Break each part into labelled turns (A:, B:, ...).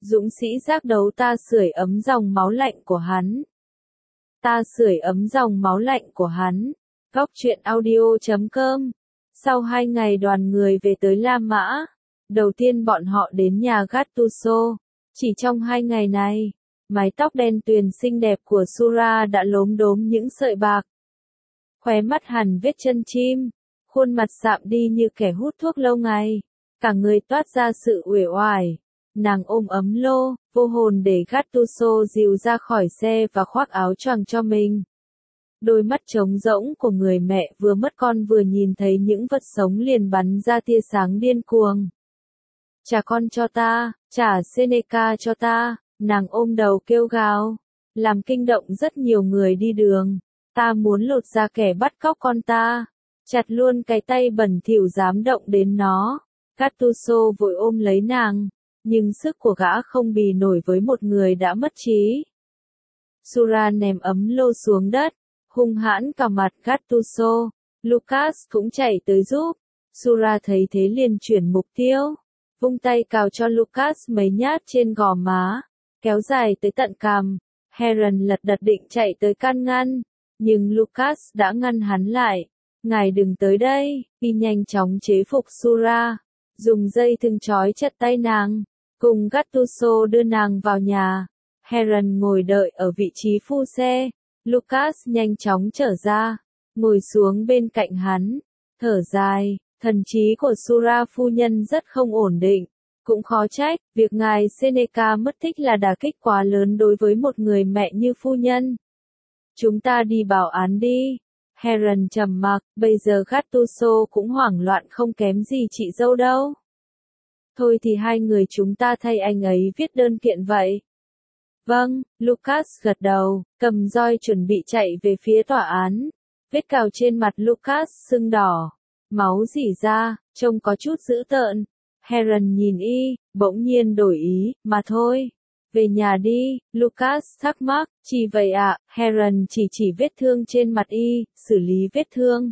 A: Dũng sĩ giác đấu ta sưởi ấm dòng máu lạnh của hắn. Ta sưởi ấm dòng máu lạnh của hắn. Góc truyện audio.com. Sau 2 ngày đoàn người về tới La Mã, đầu tiên bọn họ đến nhà Gattuso. Chỉ trong 2 ngày này, mái tóc đen tuyền xinh đẹp của Sura đã lốm đốm những sợi bạc. Khóe mắt hằn vết chân chim, khuôn mặt sạm đi như kẻ hút thuốc lâu ngày, cả người toát ra sự uể oải. Nàng ôm ấm lô, vô hồn để Gattuso dìu ra khỏi xe và khoác áo choàng cho mình. Đôi mắt trống rỗng của người mẹ vừa mất con vừa nhìn thấy những vật sống liền bắn ra tia sáng điên cuồng. Trả con cho ta, trả Seneca cho ta, nàng ôm đầu kêu gào, làm kinh động rất nhiều người đi đường. Ta muốn lột ra kẻ bắt cóc con ta, chặt luôn cái tay bẩn thỉu dám động đến nó. Gattuso vội ôm lấy nàng, nhưng sức của gã không bì nổi với một người đã mất trí. Sura ném ấm lô xuống đất, hung hãn cào mặt Gattuso. Lucas cũng chạy tới giúp. Sura thấy thế liền chuyển mục tiêu, vung tay cào cho Lucas mấy nhát trên gò má, kéo dài tới tận cằm. Heron lật đật định chạy tới can ngăn, nhưng Lucas đã ngăn hắn lại. Ngài đừng tới đây. Y nhanh chóng chế phục Sura, dùng dây thừng trói chặt tay nàng, cùng Gattuso đưa nàng vào nhà. Heron ngồi đợi ở vị trí phu xe. Lucas nhanh chóng trở ra, ngồi xuống bên cạnh hắn, thở dài. Thần trí của Sura phu nhân rất không ổn định. Cũng khó trách, việc ngài Seneca mất tích là đả kích quá lớn đối với một người mẹ như phu nhân. Chúng ta đi báo án đi. Heron trầm mặc, bây giờ Gattuso cũng hoảng loạn không kém gì chị dâu đâu. Thôi thì hai người chúng ta thay anh ấy viết đơn kiện vậy. Vâng, Lucas gật đầu, cầm roi chuẩn bị chạy về phía tòa án. Vết cào trên mặt Lucas sưng đỏ, máu rỉ ra, trông có chút dữ tợn. Heron nhìn y, bỗng nhiên đổi ý, mà thôi. Về nhà đi, Lucas thắc mắc, chỉ vậy ạ. Heron chỉ vết thương trên mặt y, xử lý vết thương.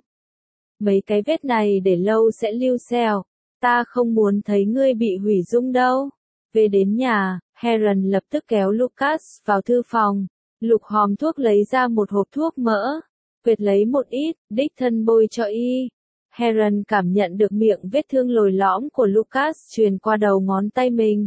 A: Mấy cái vết này để lâu sẽ lưu sẹo, ta không muốn thấy ngươi bị hủy dung đâu. Về đến nhà, Heron lập tức kéo Lucas vào thư phòng, lục hòm thuốc lấy ra một hộp thuốc mỡ, quệt lấy một ít, đích thân bôi cho y. Heron cảm nhận được miệng vết thương lồi lõm của Lucas truyền qua đầu ngón tay mình.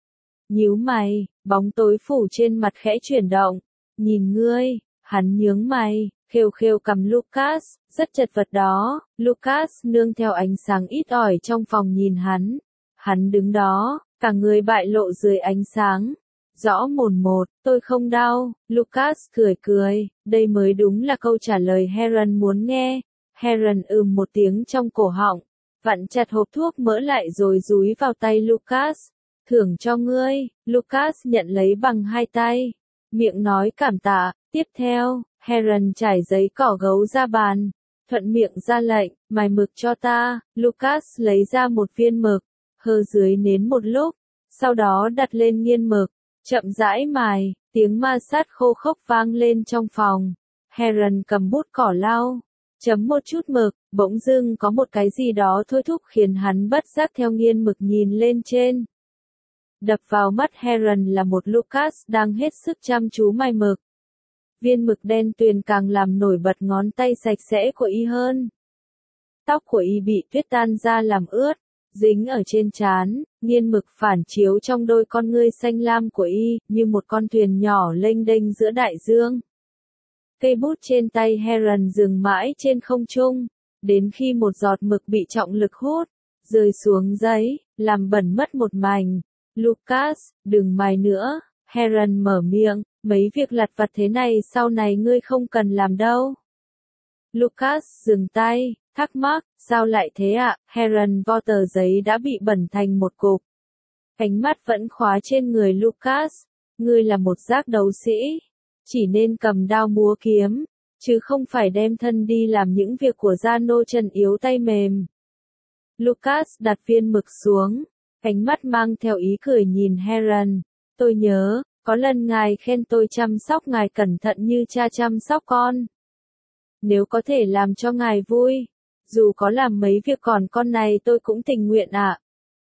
A: Nhíu mày, bóng tối phủ trên mặt khẽ chuyển động. Nhìn ngươi, hắn nhướng mày, khêu khêu cằm Lucas, rất chật vật đó. Lucas nương theo ánh sáng ít ỏi trong phòng nhìn hắn. Hắn đứng đó, cả người bại lộ dưới ánh sáng. Rõ mồn một, tôi không đau. Lucas cười, đây mới đúng là câu trả lời Heron muốn nghe. Heron một tiếng trong cổ họng, vặn chặt hộp thuốc mỡ lại rồi dúi vào tay Lucas. Thưởng cho ngươi. Lucas nhận lấy bằng hai tay, miệng nói cảm tạ. Tiếp theo, Heron trải giấy cỏ gấu ra bàn, thuận miệng ra lệnh, mài mực cho ta. Lucas lấy ra một viên mực, hơ dưới nến một lúc, sau đó đặt lên nghiên mực, chậm rãi mài. Tiếng ma sát khô khốc vang lên trong phòng. Heron cầm bút cỏ lau, chấm một chút mực, bỗng dưng có một cái gì đó thôi thúc khiến hắn bất giác theo nghiên mực nhìn lên trên. Đập vào mắt Heron là một Lucas đang hết sức chăm chú mài mực. Viên mực đen tuyền càng làm nổi bật ngón tay sạch sẽ của y hơn. Tóc của y bị tuyết tan ra làm ướt, dính ở trên trán, nghiên mực phản chiếu trong đôi con ngươi xanh lam của y, như một con thuyền nhỏ lênh đênh giữa đại dương. Cây bút trên tay Heron dừng mãi trên không trung, đến khi một giọt mực bị trọng lực hút, rơi xuống giấy, làm bẩn mất một mảnh. Lucas, đừng mài nữa. Heron mở miệng, mấy việc lặt vặt thế này sau này ngươi không cần làm đâu. Lucas dừng tay, thắc mắc, sao lại thế ạ? Heron vo tờ giấy đã bị bẩn thành một cục. Ánh mắt vẫn khóa trên người Lucas. Ngươi là một giác đấu sĩ, chỉ nên cầm đao múa kiếm, chứ không phải đem thân đi làm những việc của gia nô chân yếu tay mềm. Lucas đặt viên mực xuống, ánh mắt mang theo ý cười nhìn Heron. Tôi nhớ, có lần ngài khen tôi chăm sóc ngài cẩn thận như cha chăm sóc con. Nếu có thể làm cho ngài vui, dù có làm mấy việc còn con này tôi cũng tình nguyện ạ.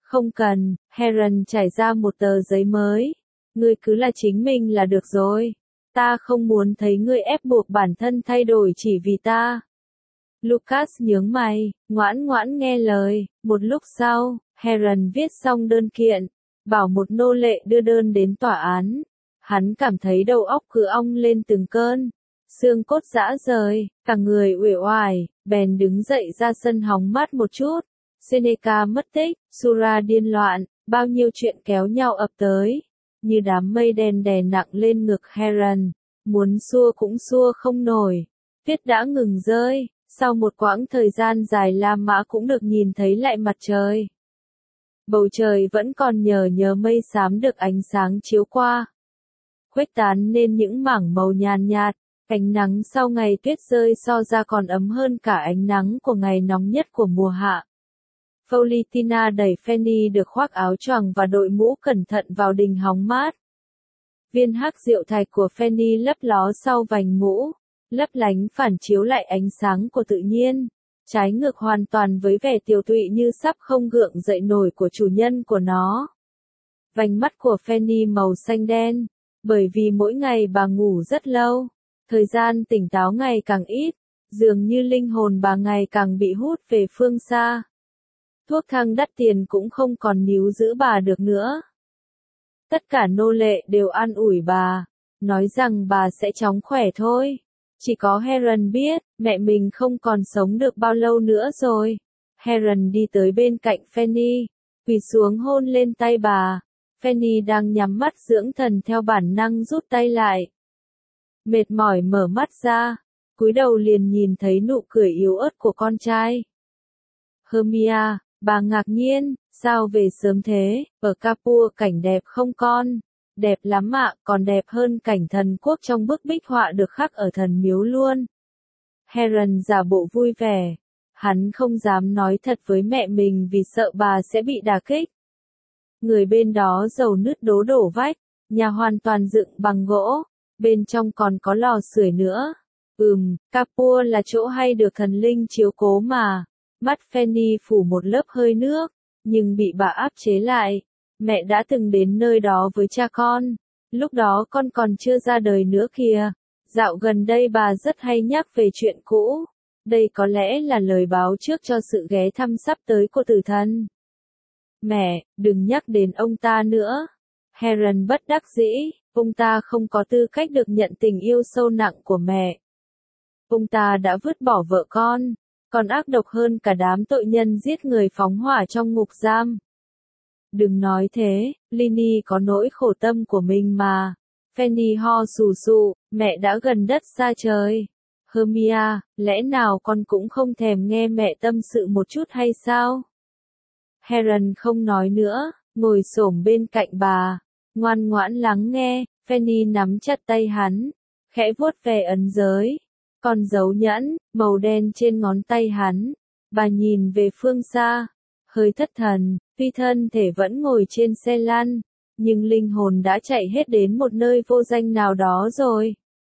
A: Không cần, Heron trải ra một tờ giấy mới. Ngươi cứ là chính mình là được rồi. Ta không muốn thấy ngươi ép buộc bản thân thay đổi chỉ vì ta. Lucas nhướng mày, ngoãn ngoãn nghe lời. Một lúc sau, Heron viết xong đơn kiện, bảo một nô lệ đưa đơn đến tòa án. Hắn cảm thấy đầu óc cứ ong lên từng cơn, xương cốt rã rời, cả người uể oải, bèn đứng dậy ra sân hóng mát một chút. Seneca mất tích, Sura điên loạn, bao nhiêu chuyện kéo nhau ập tới, như đám mây đen đè nặng lên ngực Heron, muốn xua cũng xua không nổi. Tuyết đã ngừng rơi, sau một quãng thời gian dài La Mã cũng được nhìn thấy lại mặt trời. Bầu trời vẫn còn nhờ mây xám được ánh sáng chiếu qua, khuếch tán nên những mảng màu nhàn nhạt. Ánh nắng sau ngày tuyết rơi so ra còn ấm hơn cả ánh nắng của ngày nóng nhất của mùa hạ. Paulitina đẩy Fanny được khoác áo choàng và đội mũ cẩn thận vào đình hóng mát. Viên hắc rượu thạch của Fanny lấp ló sau vành mũ, lấp lánh phản chiếu lại ánh sáng của tự nhiên, trái ngược hoàn toàn với vẻ tiều tụy như sắp không gượng dậy nổi của chủ nhân của nó. Vành mắt của Fanny màu xanh đen, bởi vì mỗi ngày bà ngủ rất lâu. Thời gian tỉnh táo ngày càng ít, dường như linh hồn bà ngày càng bị hút về phương xa. Thuốc thang đắt tiền cũng không còn níu giữ bà được nữa. Tất cả nô lệ đều an ủi bà, nói rằng bà sẽ chóng khỏe thôi. Chỉ có Heron biết, mẹ mình không còn sống được bao lâu nữa rồi. Heron đi tới bên cạnh Fanny, quỳ xuống hôn lên tay bà. Fanny đang nhắm mắt dưỡng thần theo bản năng rút tay lại. Mệt mỏi mở mắt ra, cúi đầu liền nhìn thấy nụ cười yếu ớt của con trai. Hermia, bà ngạc nhiên, sao về sớm thế, ở Capua cảnh đẹp không con? Đẹp lắm ạ, còn đẹp hơn cảnh thần quốc trong bức bích họa được khắc ở thần miếu luôn. Heron giả bộ vui vẻ, hắn không dám nói thật với mẹ mình vì sợ bà sẽ bị đả kích. Người bên đó dầu nứt đổ vách, nhà hoàn toàn dựng bằng gỗ. Bên trong còn có lò sưởi nữa. Capua là chỗ hay được thần linh chiếu cố mà. Mắt Fanny phủ một lớp hơi nước, nhưng bị bà áp chế lại. Mẹ đã từng đến nơi đó với cha con. Lúc đó con còn chưa ra đời nữa kìa. Dạo gần đây bà rất hay nhắc về chuyện cũ. Đây có lẽ là lời báo trước cho sự ghé thăm sắp tới của tử thần. Mẹ, đừng nhắc đến ông ta nữa. Heron bất đắc dĩ. Ông ta không có tư cách được nhận tình yêu sâu nặng của mẹ. Ông ta đã vứt bỏ vợ con, còn ác độc hơn cả đám tội nhân giết người phóng hỏa trong ngục giam. Đừng nói thế, Lini có nỗi khổ tâm của mình mà. Fanny ho sù sụ, mẹ đã gần đất xa trời. Hermia, lẽ nào con cũng không thèm nghe mẹ tâm sự một chút hay sao? Heron không nói nữa, ngồi xổm bên cạnh bà. Ngoan ngoãn lắng nghe, Fanny nắm chặt tay hắn, khẽ vuốt ve ấn giới, còn dấu nhẫn, màu đen trên ngón tay hắn. Bà nhìn về phương xa, hơi thất thần, tuy thân thể vẫn ngồi trên xe lăn, nhưng linh hồn đã chạy hết đến một nơi vô danh nào đó rồi.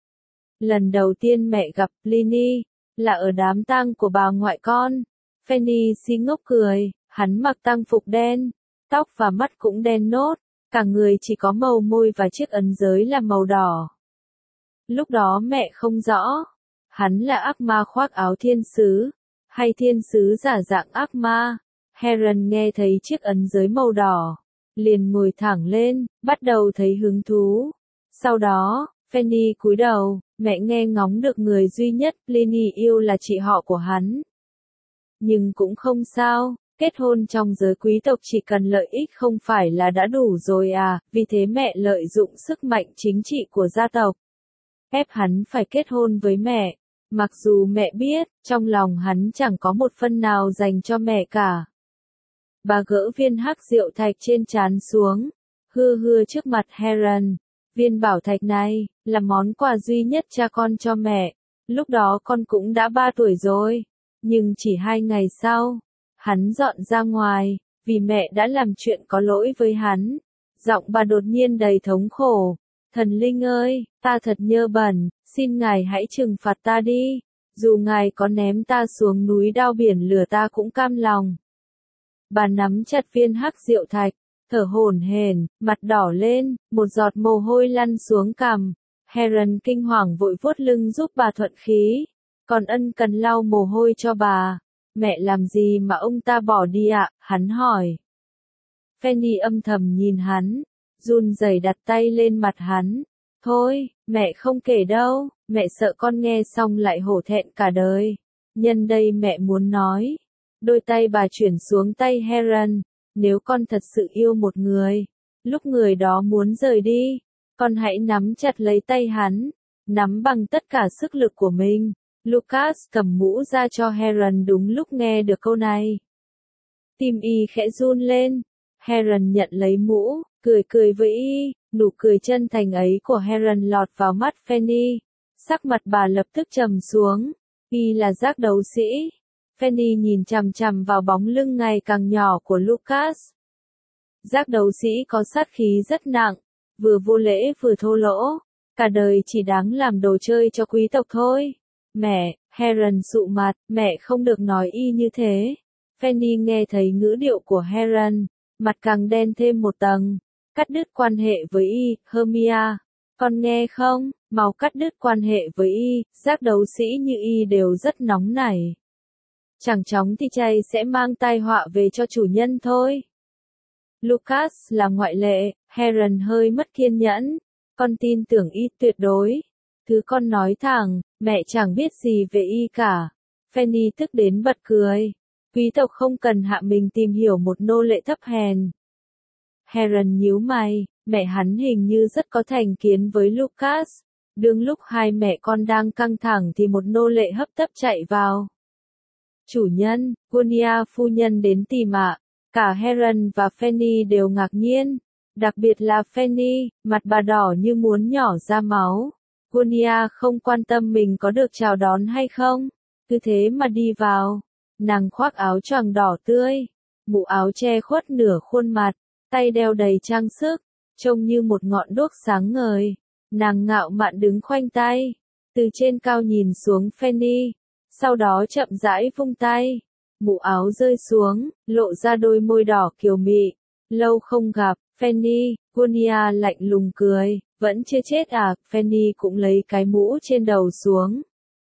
A: Lần đầu tiên mẹ gặp Lini, là ở đám tang của bà ngoại con. Fanny si ngốc cười, hắn mặc tang phục đen, tóc và mắt cũng đen nốt. Cả người chỉ có màu môi và chiếc ấn giới là màu đỏ. Lúc đó mẹ không rõ, hắn là ác ma khoác áo thiên sứ, hay thiên sứ giả dạng ác ma. Heron nghe thấy chiếc ấn giới màu đỏ, liền ngồi thẳng lên, bắt đầu thấy hứng thú. Sau đó, Fanny cúi đầu, mẹ nghe ngóng được người duy nhất Pliny yêu là chị họ của hắn. Nhưng cũng không sao. Kết hôn trong giới quý tộc chỉ cần lợi ích không phải là đã đủ rồi à, vì thế mẹ lợi dụng sức mạnh chính trị của gia tộc. Ép hắn phải kết hôn với mẹ, mặc dù mẹ biết, trong lòng hắn chẳng có một phân nào dành cho mẹ cả. Bà gỡ viên hắc rượu thạch trên trán xuống, hưa trước mặt Heron. Viên bảo thạch này, là món quà duy nhất cha con cho mẹ, lúc đó con cũng đã 3 tuổi rồi, nhưng chỉ 2 ngày sau. Hắn dọn ra ngoài, vì mẹ đã làm chuyện có lỗi với hắn. Giọng bà đột nhiên đầy thống khổ. Thần linh ơi, ta thật nhơ bẩn, xin ngài hãy trừng phạt ta đi. Dù ngài có ném ta xuống núi đao biển lửa ta cũng cam lòng. Bà nắm chặt viên hắc diệu thạch, thở hổn hển, mặt đỏ lên, một giọt mồ hôi lăn xuống cằm. Heron kinh hoàng vội vuốt lưng giúp bà thuận khí, còn ân cần lau mồ hôi cho bà. Mẹ làm gì mà ông ta bỏ đi ạ? Hắn hỏi. Fanny âm thầm nhìn hắn, run rẩy đặt tay lên mặt hắn. Thôi, mẹ không kể đâu, mẹ sợ con nghe xong lại hổ thẹn cả đời. Nhân đây mẹ muốn nói. Đôi tay bà chuyển xuống tay Heron. Nếu con thật sự yêu một người, lúc người đó muốn rời đi, con hãy nắm chặt lấy tay hắn, nắm bằng tất cả sức lực của mình. Lucas cầm mũ ra cho Heron đúng lúc nghe được câu này. Tim y khẽ run lên. Heron nhận lấy mũ, cười cười với y, nụ cười chân thành ấy của Heron lọt vào mắt Fanny. Sắc mặt bà lập tức trầm xuống. Y là giác đấu sĩ. Fanny nhìn chằm chằm vào bóng lưng ngày càng nhỏ của Lucas. Giác đấu sĩ có sát khí rất nặng, vừa vô lễ vừa thô lỗ, cả đời chỉ đáng làm đồ chơi cho quý tộc thôi. Mẹ, Heron sụ mặt, mẹ không được nói y như thế. Fanny nghe thấy ngữ điệu của Heron, mặt càng đen thêm một tầng. Cắt đứt quan hệ với y, Hermia. Con nghe không, mau cắt đứt quan hệ với y, giác đấu sĩ như y đều rất nóng nảy. Chẳng chóng thì chay sẽ mang tai họa về cho chủ nhân thôi. Lucas là ngoại lệ, Heron hơi mất kiên nhẫn. Con tin tưởng y tuyệt đối. Thứ con nói thẳng, mẹ chẳng biết gì về y cả. Fanny tức đến bật cười. Quý tộc không cần hạ mình tìm hiểu một nô lệ thấp hèn. Heron nhíu mày, mẹ hắn hình như rất có thành kiến với Lucas. Đương lúc hai mẹ con đang căng thẳng thì một nô lệ hấp tấp chạy vào. Chủ nhân, Gunia phu nhân đến tìm ạ. Cả Heron và Fanny đều ngạc nhiên. Đặc biệt là Fanny, mặt bà đỏ như muốn nhỏ ra máu. Gunia không quan tâm mình có được chào đón hay không. Cứ thế mà đi vào. Nàng khoác áo choàng đỏ tươi. Mũ áo che khuất nửa khuôn mặt. Tay đeo đầy trang sức. Trông như một ngọn đuốc sáng ngời. Nàng ngạo mạn đứng khoanh tay. Từ trên cao nhìn xuống Fanny. Sau đó chậm rãi vung tay. Mũ áo rơi xuống, lộ ra đôi môi đỏ kiều mị. Lâu không gặp, Fanny, Gunia lạnh lùng cười. Vẫn chưa chết à? Fanny cũng lấy cái mũ trên đầu xuống.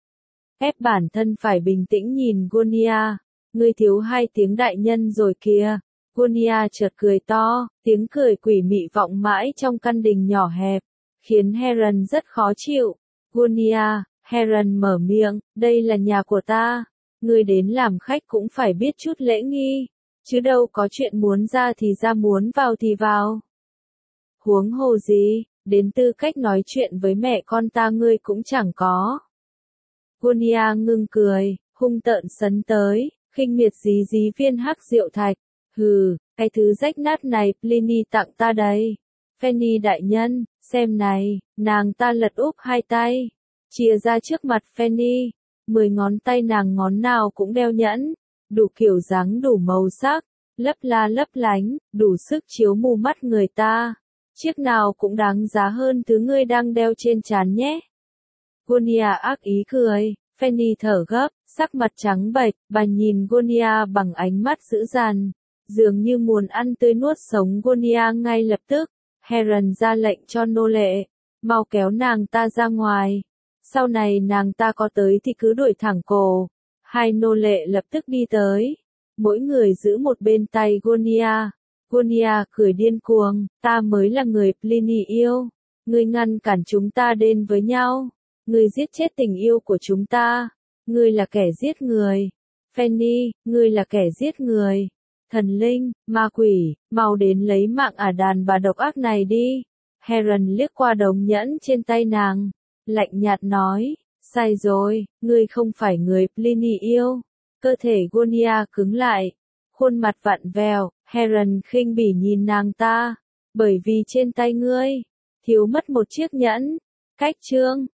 A: Ép bản thân phải bình tĩnh nhìn Gunia. Ngươi thiếu 2 tiếng đại nhân rồi kìa. Gunia chợt cười to, tiếng cười quỷ mị vọng mãi trong căn đình nhỏ hẹp, khiến Heron rất khó chịu. Gunia, Heron mở miệng, đây là nhà của ta. Ngươi đến làm khách cũng phải biết chút lễ nghi, chứ đâu có chuyện muốn ra thì ra muốn vào thì vào. Huống hồ gì, đến tư cách nói chuyện với mẹ con ta ngươi cũng chẳng có. Gunia ngưng cười, hung tợn sấn tới, khinh miệt dí viên hắc diệu thạch. Hừ, cái thứ rách nát này Pliny tặng ta đây. Fanny đại nhân, xem này, nàng ta lật úp 2 tay, chia ra trước mặt Fanny. 10 ngón tay nàng ngón nào cũng đeo nhẫn, đủ kiểu dáng đủ màu sắc, lấp la lấp lánh, đủ sức chiếu mù mắt người ta. Chiếc nào cũng đáng giá hơn thứ ngươi đang đeo trên trán nhé. Gunia ác ý cười, Fanny thở gấp, sắc mặt trắng bệch, bà nhìn Gunia bằng ánh mắt dữ dằn, dường như muốn ăn tươi nuốt sống Gunia ngay lập tức. Heron ra lệnh cho nô lệ, mau kéo nàng ta ra ngoài. Sau này nàng ta có tới thì cứ đuổi thẳng cổ. 2 nô lệ lập tức đi tới. Mỗi người giữ một bên tay Gunia. Gunia cười điên cuồng, ta mới là người Pliny yêu. Ngươi ngăn cản chúng ta đến với nhau. Ngươi giết chết tình yêu của chúng ta. Ngươi là kẻ giết người. Fanny, ngươi là kẻ giết người. Thần linh, ma quỷ, mau đến lấy mạng đàn bà độc ác này đi. Heron liếc qua đống nhẫn trên tay nàng, lạnh nhạt nói, sai rồi, ngươi không phải người Pliny yêu. Cơ thể Gunia cứng lại, khuôn mặt vặn vẹo, Heron khinh bỉ nhìn nàng ta, bởi vì trên tay ngươi, thiếu mất một chiếc nhẫn. Cách chương